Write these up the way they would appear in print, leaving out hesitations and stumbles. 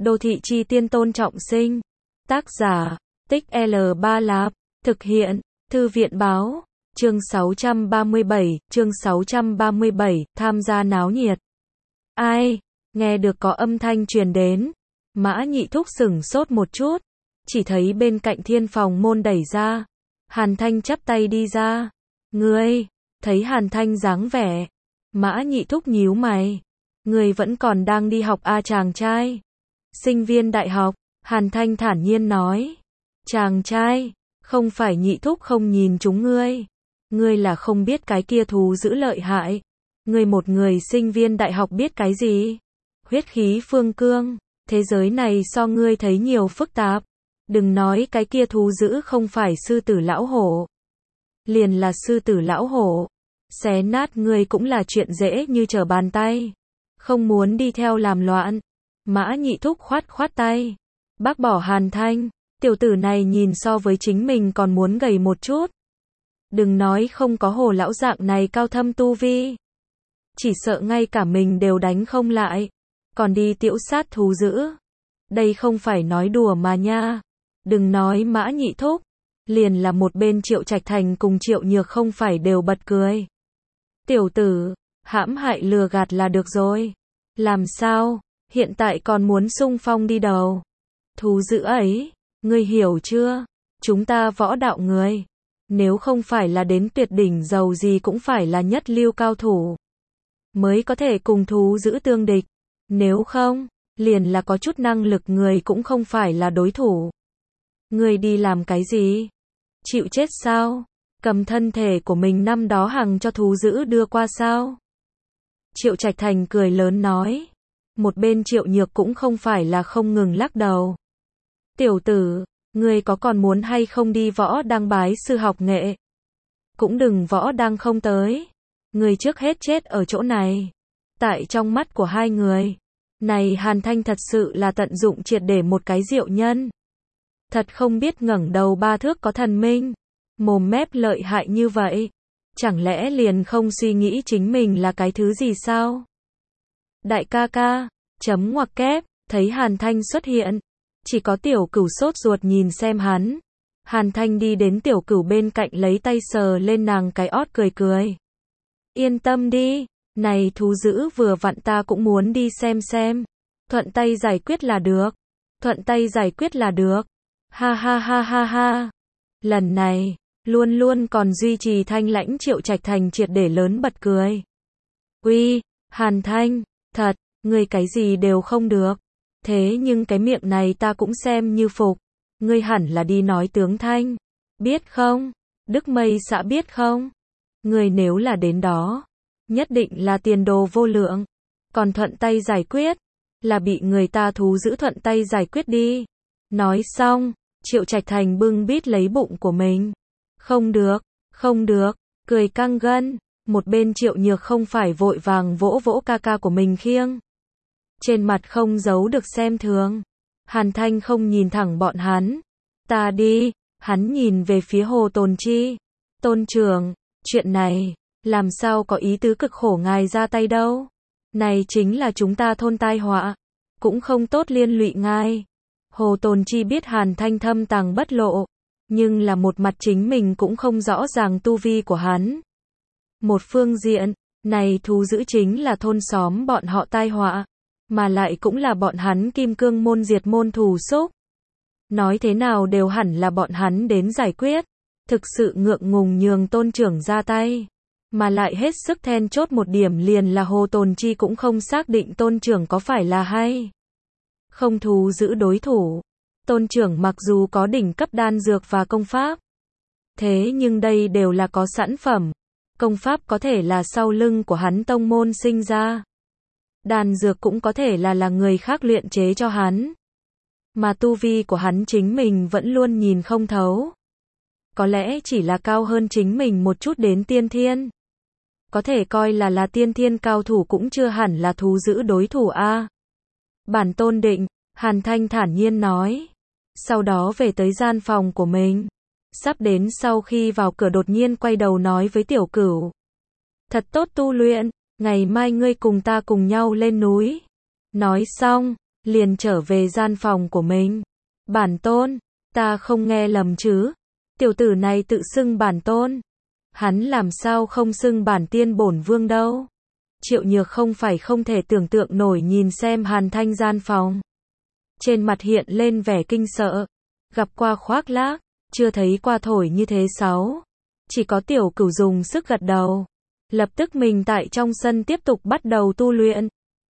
Đô thị chi tiên Tôn Trọng Sinh. Tác giả, Tích L3 Lạp. Thực hiện, Thư viện Báo. Chương 637, tham gia náo nhiệt. Ai? Nghe được có âm thanh truyền đến. Mã Nhị Thúc sửng sốt một chút. Chỉ thấy bên cạnh thiên phòng môn đẩy ra. Hàn Thanh chắp tay đi ra. Ngươi, thấy Hàn Thanh dáng vẻ. Mã Nhị Thúc nhíu mày. Ngươi vẫn còn đang đi học à chàng trai? Sinh viên đại học, Hàn Thanh thản nhiên nói. Chàng trai, không phải Nhị Thúc không nhìn chúng ngươi. Ngươi là không biết cái kia thú dữ lợi hại. Ngươi một người sinh viên đại học biết cái gì? Huyết khí phương cương, thế giới này so ngươi thấy nhiều phức tạp. Đừng nói cái kia thú dữ không phải sư tử lão hổ. Liền là sư tử lão hổ. Xé nát ngươi cũng là chuyện dễ như trở bàn tay. Không muốn đi theo làm loạn. Mã Nhị Thúc khoát khoát tay. Bác bỏ Hàn Thanh. Tiểu tử này nhìn so với chính mình còn muốn gầy một chút. Đừng nói không có hồ lão dạng này cao thâm tu vi. Chỉ sợ ngay cả mình đều đánh không lại. Còn đi tiễu sát thú dữ. Đây không phải nói đùa mà nha. Đừng nói Mã Nhị Thúc. Liền là một bên Triệu Trạch Thành cùng Triệu Nhược không phải đều bật cười. Tiểu tử, hãm hại lừa gạt là được rồi. Làm sao, hiện tại còn muốn xung phong đi đầu. Thú dữ ấy, ngươi hiểu chưa? Chúng ta võ đạo người. Nếu không phải là đến tuyệt đỉnh giàu gì cũng phải là nhất lưu cao thủ. Mới có thể cùng thú dữ tương địch. Nếu không, liền là có chút năng lực người cũng không phải là đối thủ. Ngươi đi làm cái gì? Chịu chết sao? Cầm thân thể của mình năm đó hằng cho thú dữ đưa qua sao? Triệu Trạch Thành cười lớn nói. Một bên Triệu Nhược cũng không phải là không ngừng lắc đầu. Tiểu tử, ngươi có còn muốn hay không đi võ đang bái sư học nghệ? Cũng đừng võ đang không tới. Ngươi trước hết chết ở chỗ này. Tại trong mắt của hai người. Này Hàn Thanh thật sự là tận dụng triệt để một cái diệu nhân. Thật không biết ngẩng đầu ba thước có thần minh. Mồm mép lợi hại như vậy. Chẳng lẽ liền không suy nghĩ chính mình là cái thứ gì sao? Đại ca ca, chấm ngoặc kép, thấy Hàn Thanh xuất hiện. Chỉ có Tiểu Cửu sốt ruột nhìn xem hắn. Hàn Thanh đi đến Tiểu Cửu bên cạnh lấy tay sờ lên nàng cái ót cười cười. Yên tâm đi, này thú dữ vừa vặn ta cũng muốn đi xem. Thuận tay giải quyết là được. Thuận tay giải quyết là được. Ha ha ha ha ha. Lần này, luôn luôn còn duy trì thanh lãnh Triệu Trạch Thành triệt để lớn bật cười. Uy, Hàn Thanh, thật, ngươi cái gì đều không được. Thế nhưng cái miệng này ta cũng xem như phục. Ngươi hẳn là đi nói tướng Thanh. Biết không? Đức Mây xã biết không? Ngươi nếu là đến đó, nhất định là tiền đồ vô lượng. Còn thuận tay giải quyết, là bị người ta thú dữ thuận tay giải quyết đi. Nói xong, Triệu Trạch Thành bưng bít lấy bụng của mình. Không được, cười căng gân. Một bên Triệu Nhược không phải vội vàng vỗ vỗ ca ca của mình khiêng. Trên mặt không giấu được xem thường. Hàn Thanh không nhìn thẳng bọn hắn. Ta đi, hắn nhìn về phía Hồ Tồn Chi. Tôn trưởng, chuyện này, làm sao có ý tứ cực khổ ngài ra tay đâu. Này chính là chúng ta thôn tai họa. Cũng không tốt liên lụy ngài. Hồ Tồn Chi biết Hàn Thanh thâm tàng bất lộ. Nhưng là một mặt chính mình cũng không rõ ràng tu vi của hắn. Một phương diện, này thú dữ chính là thôn xóm bọn họ tai họa. Mà lại cũng là bọn hắn kim cương môn diệt môn thù xúc. Nói thế nào đều hẳn là bọn hắn đến giải quyết. Thực sự ngượng ngùng nhường tôn trưởng ra tay. Mà lại hết sức then chốt một điểm liền là Hồ Tồn Chi cũng không xác định tôn trưởng có phải là hay không thú dữ đối thủ. Tôn trưởng mặc dù có đỉnh cấp đan dược và công pháp. Thế nhưng đây đều là có sẵn phẩm. Công pháp có thể là sau lưng của hắn tông môn sinh ra. Đan dược cũng có thể là người khác luyện chế cho hắn. Mà tu vi của hắn chính mình vẫn luôn nhìn không thấu. Có lẽ chỉ là cao hơn chính mình một chút đến tiên thiên. Có thể coi là tiên thiên cao thủ cũng chưa hẳn là thú dữ đối thủ a. Bản tôn định, Hàn Thanh thản nhiên nói. Sau đó về tới gian phòng của mình. Sắp đến sau khi vào cửa đột nhiên quay đầu nói với Tiểu Cửu. Thật tốt tu luyện, ngày mai ngươi cùng ta cùng nhau lên núi. Nói xong, liền trở về gian phòng của mình. Bản tôn, ta không nghe lầm chứ? Tiểu tử này tự xưng bản tôn. Hắn làm sao không xưng bản tiên bổn vương đâu? Triệu Nhược không phải không thể tưởng tượng nổi nhìn xem Hàn Thanh gian phòng. Trên mặt hiện lên vẻ kinh sợ. Gặp qua khoác lác, chưa thấy qua thổi như thế sáu. Chỉ có Tiểu Cửu dùng sức gật đầu. Lập tức mình tại trong sân tiếp tục bắt đầu tu luyện.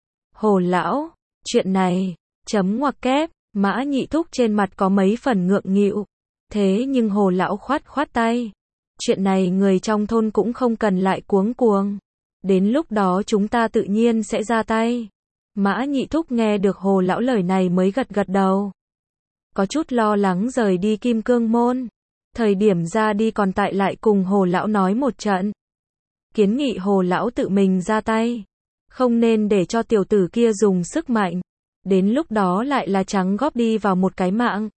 Hồ lão, chuyện này, chấm ngoặc kép, Mã Nhị Thúc trên mặt có mấy phần ngượng nghịu. Thế nhưng Hồ lão khoát khoát tay. Chuyện này người trong thôn cũng không cần lại cuống cuồng. Đến lúc đó chúng ta tự nhiên sẽ ra tay. Mã Nhị Thúc nghe được Hồ lão lời này mới gật gật đầu. Có chút lo lắng rời đi Kim Cương Môn. Thời điểm ra đi còn tại lại cùng Hồ lão nói một trận. Kiến nghị Hồ lão tự mình ra tay. Không nên để cho tiểu tử kia dùng sức mạnh. Đến lúc đó lại là trắng góp đi vào một cái mạng.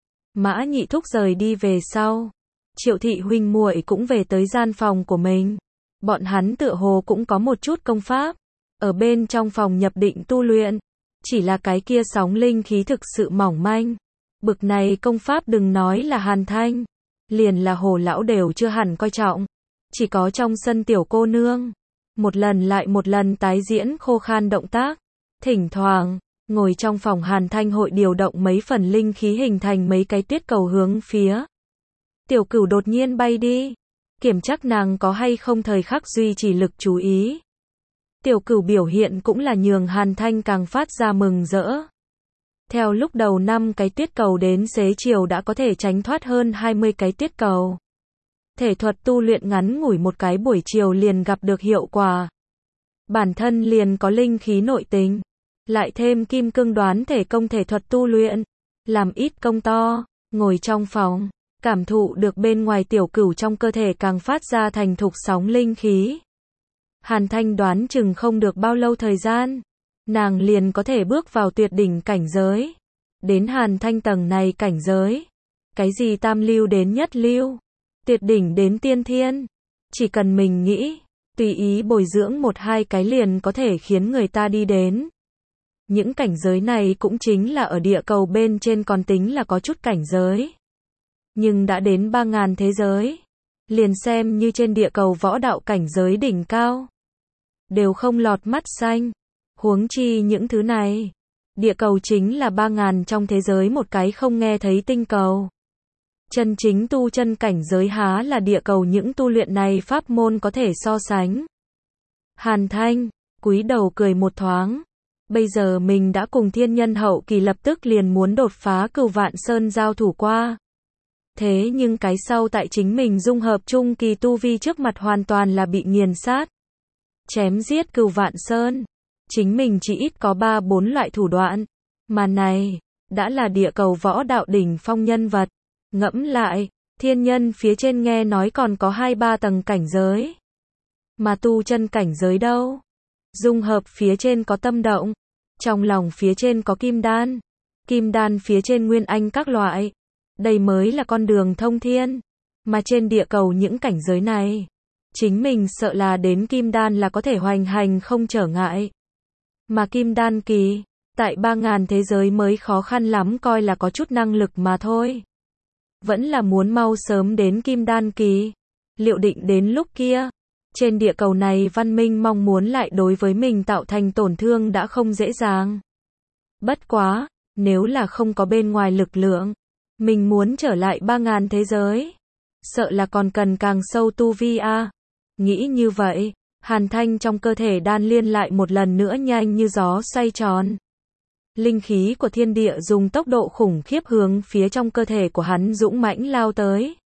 Mã Nhị Thúc rời đi về sau. Triệu thị huynh muội cũng về tới gian phòng của mình. Bọn hắn tựa hồ cũng có một chút công pháp. Ở bên trong phòng nhập định tu luyện. Chỉ là cái kia sóng linh khí thực sự mỏng manh. Bực này công pháp đừng nói là Hàn Thanh. Liền là Hồ lão đều chưa hẳn coi trọng. Chỉ có trong sân tiểu cô nương. Một lần lại một lần tái diễn khô khan động tác. Thỉnh thoảng, ngồi trong phòng Hàn Thanh hội điều động mấy phần linh khí hình thành mấy cái tuyết cầu hướng phía. Tiểu Cửu đột nhiên bay đi. Kiểm chắc nàng có hay không thời khắc duy trì lực chú ý. Tiểu Cửu biểu hiện cũng là nhường Hàn Thanh càng phát ra mừng rỡ. Theo lúc đầu 5 cái tuyết cầu đến xế chiều đã có thể tránh thoát hơn 20 cái tuyết cầu. Thể thuật tu luyện ngắn ngủi một cái buổi chiều liền gặp được hiệu quả. Bản thân liền có linh khí nội tình. Lại thêm kim cương đoán thể công thể thuật tu luyện. Làm ít công to, ngồi trong phòng. Cảm thụ được bên ngoài Tiểu Cửu trong cơ thể càng phát ra thành thục sóng linh khí. Hàn Thanh đoán chừng không được bao lâu thời gian. Nàng liền có thể bước vào tuyệt đỉnh cảnh giới. Đến Hàn Thanh tầng này cảnh giới. Cái gì tam lưu đến nhất lưu. Tuyệt đỉnh đến tiên thiên. Chỉ cần mình nghĩ. Tùy ý bồi dưỡng một hai cái liền có thể khiến người ta đi đến. Những cảnh giới này cũng chính là ở địa cầu bên trên còn tính là có chút cảnh giới. Nhưng đã đến 3.000 thế giới. Liền xem như trên địa cầu võ đạo cảnh giới đỉnh cao. Đều không lọt mắt xanh. Huống chi những thứ này. Địa cầu chính là 3.000 trong thế giới một cái không nghe thấy tinh cầu. Chân chính tu chân cảnh giới há là địa cầu những tu luyện này pháp môn có thể so sánh. Hàn Thanh, cúi đầu cười một thoáng. Bây giờ mình đã cùng thiên nhân hậu kỳ lập tức liền muốn đột phá Cửu Vạn Sơn giao thủ qua. Thế nhưng cái sau tại chính mình dung hợp trung kỳ tu vi trước mặt hoàn toàn là bị nghiền sát. Chém giết Cửu Vạn Sơn. Chính mình chỉ ít có 3-4 loại thủ đoạn. Mà này, đã là địa cầu võ đạo đỉnh phong nhân vật. Ngẫm lại, thiên nhân phía trên nghe nói còn có 2-3 tầng cảnh giới. Mà tu chân cảnh giới đâu? Dung hợp phía trên có tâm động. Trong lòng phía trên có kim đan. Kim đan phía trên nguyên anh các loại. Đây mới là con đường thông thiên. Mà trên địa cầu những cảnh giới này. Chính mình sợ là đến kim đan là có thể hoành hành không trở ngại. Mà kim đan kỳ, tại 3.000 thế giới mới khó khăn lắm coi là có chút năng lực mà thôi. Vẫn là muốn mau sớm đến kim đan kỳ. Liệu định đến lúc kia, trên địa cầu này văn minh mong muốn lại đối với mình tạo thành tổn thương đã không dễ dàng. Bất quá, nếu là không có bên ngoài lực lượng, mình muốn trở lại 3.000 thế giới. Sợ là còn cần càng sâu tu vi a. Nghĩ như vậy, Hàn Thanh trong cơ thể đan liên lại một lần nữa nhanh như gió xoay tròn. Linh khí của thiên địa dùng tốc độ khủng khiếp hướng phía trong cơ thể của hắn dũng mãnh lao tới.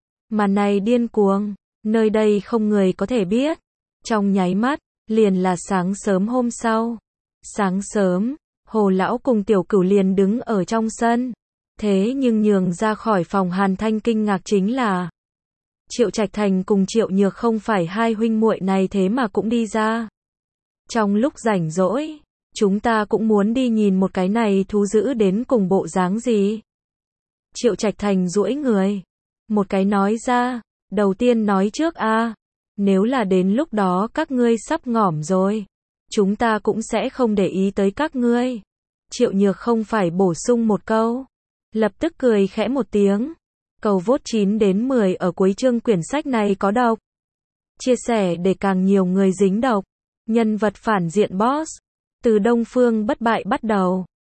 Mà này điên cuồng, nơi đây không người có thể biết. Trong nháy mắt, liền là sáng sớm hôm sau. Sáng sớm, Hồ lão cùng Tiểu Cửu liền đứng ở trong sân. Thế nhưng nhường ra khỏi phòng Hàn Thanh kinh ngạc chính là Triệu Trạch Thành cùng Triệu Nhược không phải hai huynh muội này thế mà cũng đi ra. Trong lúc rảnh rỗi, chúng ta cũng muốn đi nhìn một cái này thú dữ đến cùng bộ dáng gì. Triệu Trạch Thành duỗi người. Một cái nói ra, đầu tiên nói trước a, nếu là đến lúc đó các ngươi sắp ngỏm rồi, chúng ta cũng sẽ không để ý tới các ngươi. Triệu Nhược không phải bổ sung một câu. Lập tức cười khẽ một tiếng. Cầu vote 9 đến 10 ở cuối chương quyển sách này có độc. Chia sẻ để càng nhiều người dính độc. Nhân vật phản diện boss. Từ Đông Phương bất bại bắt đầu.